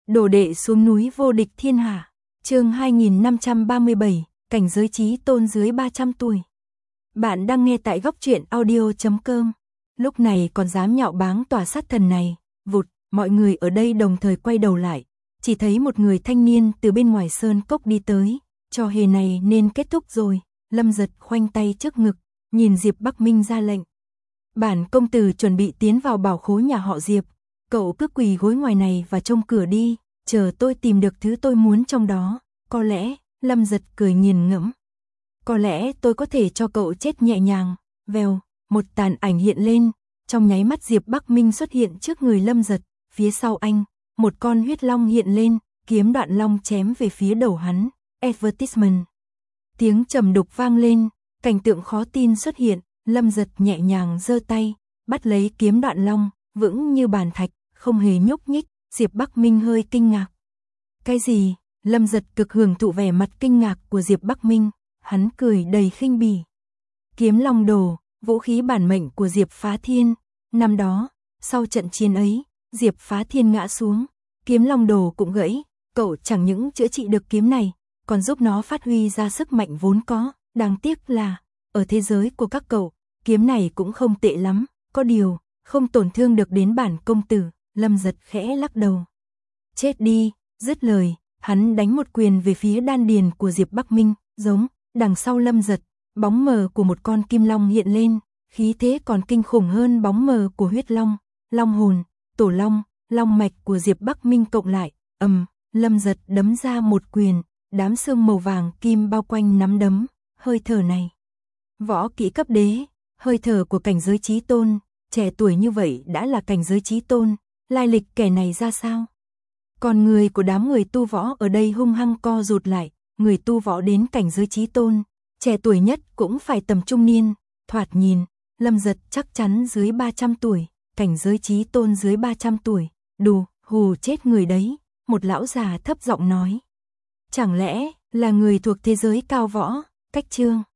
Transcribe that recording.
Đồ đệ xuống núi vô địch thiên hạ. Chương 2537, cảnh giới chí tôn dưới 300 tuổi. Bạn đang nghe tại góc truyện audio.com. Lúc này còn dám nhạo báng tòa sát thần này, vụt, mọi người ở đây đồng thời quay đầu lại, chỉ thấy một người thanh niên từ bên ngoài sơn cốc đi tới, trò hề này nên kết thúc rồi. Lâm Giật khoanh tay trước ngực, nhìn Diệp Bắc Minh ra lệnh. Bản công tử chuẩn bị tiến vào bảo khố nhà họ Diệp, cậu cứ quỳ gối ngoài này và trông cửa đi, chờ tôi tìm được thứ tôi muốn trong đó. Có lẽ, Lâm Giật cười nghiền ngẫm. Có lẽ tôi có thể cho cậu chết nhẹ nhàng. Vèo, một tàn ảnh hiện lên, trong nháy mắt Diệp Bắc Minh xuất hiện trước người Lâm Giật, phía sau anh, một con huyết long hiện lên, kiếm đoạn long chém về phía đầu hắn. Advertisement. Tiếng trầm đục vang lên, cảnh tượng khó tin xuất hiện, Lâm Giật nhẹ nhàng giơ tay, bắt lấy kiếm đoạn long, vững như bàn thạch, không hề nhúc nhích. Diệp Bắc Minh hơi kinh ngạc. Cái gì? Lâm Giật cực hưởng thụ vẻ mặt kinh ngạc của Diệp Bắc Minh, hắn cười đầy khinh bỉ. Kiếm long đồ, vũ khí bản mệnh của Diệp Phá Thiên. Năm đó, sau trận chiến ấy, Diệp Phá Thiên ngã xuống, kiếm long đồ cũng gãy, cậu chẳng những chữa trị được kiếm này, còn giúp nó phát huy ra sức mạnh vốn có. Đáng tiếc là, ở thế giới của các cậu, kiếm này cũng không tệ lắm, có điều, không tổn thương được đến bản công tử. Lâm Giật khẽ lắc đầu. Chết đi, dứt lời, hắn đánh một quyền về phía đan điền của Diệp Bắc Minh, giống, đằng sau Lâm Giật, bóng mờ của một con kim long hiện lên, khí thế còn kinh khủng hơn bóng mờ của huyết long, long hồn, tổ long, long mạch của Diệp Bắc Minh cộng lại, Lâm Giật đấm ra một quyền, đám xương màu vàng kim bao quanh nắm đấm, hơi thở này. Võ kỹ cấp đế, hơi thở của cảnh giới chí tôn, trẻ tuổi như vậy đã là cảnh giới chí tôn, lai lịch kẻ này ra sao? Còn người của đám người tu võ ở đây hung hăng co rụt lại, người tu võ đến cảnh giới chí tôn, trẻ tuổi nhất cũng phải tầm trung niên, thoạt nhìn, Lâm Giật chắc chắn dưới 300 tuổi, cảnh giới chí tôn dưới 300 tuổi, đù, hù chết người đấy, một lão già thấp giọng nói. Chẳng lẽ là người thuộc thế giới cao võ? Cách chương